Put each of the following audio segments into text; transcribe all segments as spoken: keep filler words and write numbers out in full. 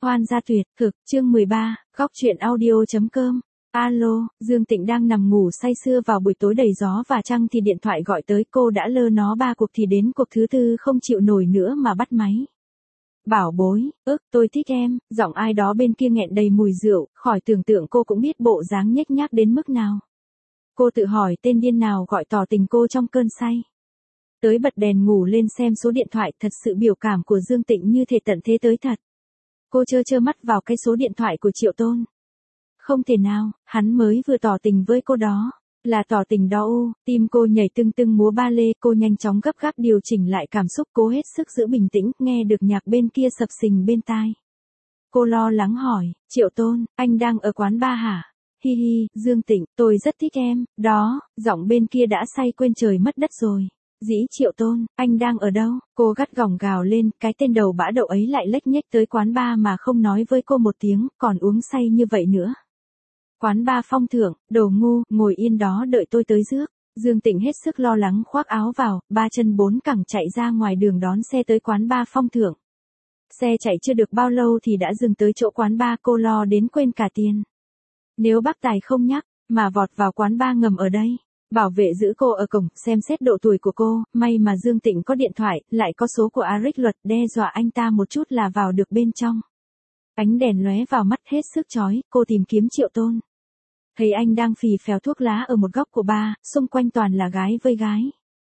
Hoan gia tuyệt, thực, chương mười ba, góc truyện audio.com. Alo, Dương Tịnh đang nằm ngủ say sưa vào buổi tối đầy gió và trăng thì điện thoại gọi tới, cô đã lơ nó ba cuộc thì đến cuộc thứ tư không chịu nổi nữa mà bắt máy. Bảo bối, ức, tôi thích em, giọng ai đó bên kia nghẹn đầy mùi rượu, khỏi tưởng tượng cô cũng biết bộ dáng nhếch nhác đến mức nào. Cô tự hỏi tên điên nào gọi tỏ tình cô trong cơn say. Tới bật đèn ngủ lên xem số điện thoại, thật sự biểu cảm của Dương Tịnh như thể tận thế tới thật. Cô trơ trơ mắt vào cái số điện thoại của Triệu Tôn. Không thể nào, hắn mới vừa tỏ tình với cô đó. Là tỏ tình đó u, tim cô nhảy tưng tưng múa ba lê, cô nhanh chóng gấp gáp điều chỉnh lại cảm xúc, cố hết sức giữ bình tĩnh, nghe được nhạc bên kia sập sình bên tai. Cô lo lắng hỏi, Triệu Tôn, anh đang ở quán bar hả? Hi hi, Dương Tịnh, tôi rất thích em, đó, giọng bên kia đã say quên trời mất đất rồi. Dĩ Triệu Tôn, anh đang ở đâu? Cô gắt gỏng gào lên, cái tên đầu bã đậu ấy lại lếch nhếch tới quán bar mà không nói với cô một tiếng, còn uống say như vậy nữa. Quán bar Phong Thưởng, đồ ngu, ngồi yên đó đợi tôi tới rước. Dương Tịnh hết sức lo lắng khoác áo vào, ba chân bốn cẳng chạy ra ngoài đường đón xe tới quán bar Phong Thưởng. Xe chạy chưa được bao lâu thì đã dừng tới chỗ quán bar, cô lo đến quên cả tiền. Nếu bác tài không nhắc, mà vọt vào quán bar ngầm ở đây. Bảo vệ giữ cô ở cổng, xem xét độ tuổi của cô, may mà Dương Tịnh có điện thoại, lại có số của Aric Luật, đe dọa anh ta một chút là vào được bên trong. Ánh đèn lóe vào mắt hết sức chói, cô tìm kiếm Triệu Tôn. Thấy anh đang phì phèo thuốc lá ở một góc của bar, xung quanh toàn là gái với gái.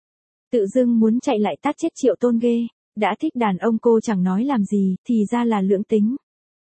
Tự dưng muốn chạy lại tát chết Triệu Tôn ghê, đã thích đàn ông cô chẳng nói làm gì, thì ra là lưỡng tính.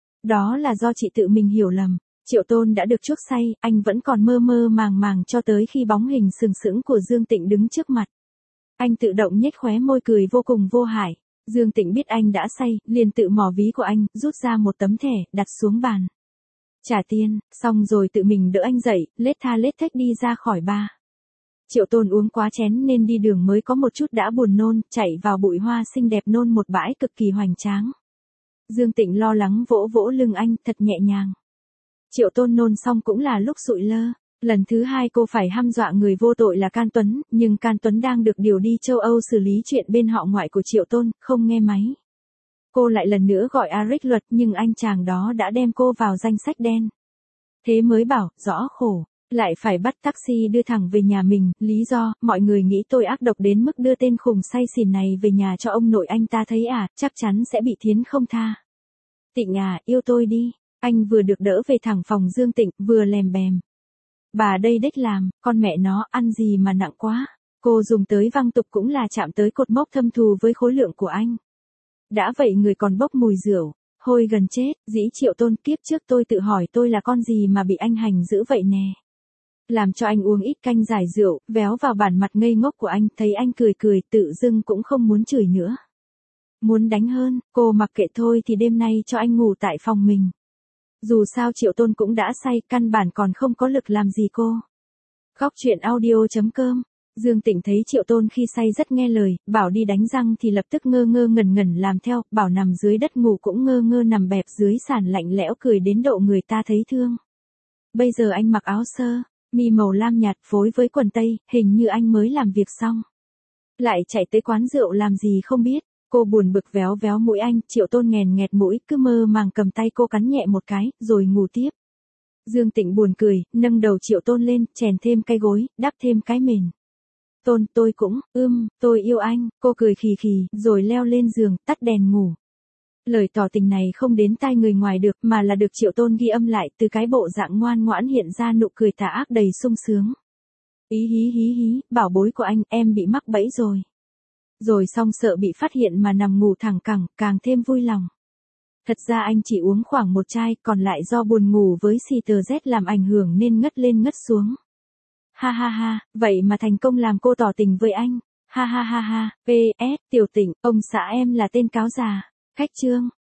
Đó là do chị tự mình hiểu lầm. Triệu Tôn đã được chuốc say, anh vẫn còn mơ mơ màng màng cho tới khi bóng hình sừng sững của Dương Tịnh đứng trước mặt. Anh tự động nhếch khóe môi cười vô cùng vô hại. Dương Tịnh biết anh đã say, liền tự mò ví của anh, rút ra một tấm thẻ, đặt xuống bàn. Trả tiền, xong rồi tự mình đỡ anh dậy, lết tha lết thếch đi ra khỏi bar. Triệu Tôn uống quá chén nên đi đường mới có một chút đã buồn nôn, chạy vào bụi hoa xinh đẹp nôn một bãi cực kỳ hoành tráng. Dương Tịnh lo lắng vỗ vỗ lưng anh, thật nhẹ nhàng. Triệu Tôn nôn xong cũng là lúc sụi lơ. Lần thứ hai cô phải hăm dọa người vô tội là Can Tuấn, nhưng Can Tuấn đang được điều đi châu Âu xử lý chuyện bên họ ngoại của Triệu Tôn, không nghe máy. Cô lại lần nữa gọi Aric Luật, nhưng anh chàng đó đã đem cô vào danh sách đen. Thế mới bảo, rõ khổ, lại phải bắt taxi đưa thẳng về nhà mình, lý do, mọi người nghĩ tôi ác độc đến mức đưa tên khùng say xỉn này về nhà cho ông nội anh ta thấy à, chắc chắn sẽ bị thiến không tha. Tịnh à, yêu tôi đi. Anh vừa được đỡ về thẳng phòng Dương Tịnh, vừa lèm bèm. Bà đây đếch làm, con mẹ nó, ăn gì mà nặng quá. Cô dùng tới văng tục cũng là chạm tới cột mốc thâm thù với khối lượng của anh. Đã vậy người còn bốc mùi rượu, hôi gần chết, dĩ Triệu Tôn, kiếp trước tôi tự hỏi tôi là con gì mà bị anh hành dữ vậy nè. Làm cho anh uống ít canh giải rượu, véo vào bản mặt ngây ngốc của anh, thấy anh cười cười, tự dưng cũng không muốn chửi nữa. Muốn đánh hơn, cô mặc kệ thôi thì đêm nay cho anh ngủ tại phòng mình. Dù sao Triệu Tôn cũng đã say, căn bản còn không có lực làm gì cô. Góc truyện audio.com. Dương Tịnh thấy Triệu Tôn khi say rất nghe lời, bảo đi đánh răng thì lập tức ngơ ngơ ngẩn ngẩn làm theo, bảo nằm dưới đất ngủ cũng ngơ ngơ nằm bẹp dưới sàn lạnh lẽo cười đến độ người ta thấy thương. Bây giờ anh mặc áo sơ, mi màu lam nhạt phối với quần tây, hình như anh mới làm việc xong. Lại chạy tới quán rượu làm gì không biết. Cô buồn bực véo véo mũi anh, Triệu Tôn nghèn nghẹt mũi, cứ mơ màng cầm tay cô cắn nhẹ một cái, rồi ngủ tiếp. Dương Tịnh buồn cười, nâng đầu Triệu Tôn lên, chèn thêm cái gối, đắp thêm cái mền. Tôn, tôi cũng, ưm, tôi yêu anh, cô cười khì khì, rồi leo lên giường, tắt đèn ngủ. Lời tỏ tình này không đến tai người ngoài được, mà là được Triệu Tôn ghi âm lại, từ cái bộ dạng ngoan ngoãn hiện ra nụ cười tà ác đầy sung sướng. Ý hí hí hí, bảo bối của anh, em bị mắc bẫy rồi. Rồi xong sợ bị phát hiện mà nằm ngủ thẳng cẳng, càng thêm vui lòng. Thật ra anh chỉ uống khoảng một chai, còn lại do buồn ngủ với xì tờ Z làm ảnh hưởng nên ngất lên ngất xuống. Ha ha ha, vậy mà thành công làm cô tỏ tình với anh. Ha ha ha ha, pê ét, Tiểu Tịnh, ông xã em là tên cáo già. Khách trương,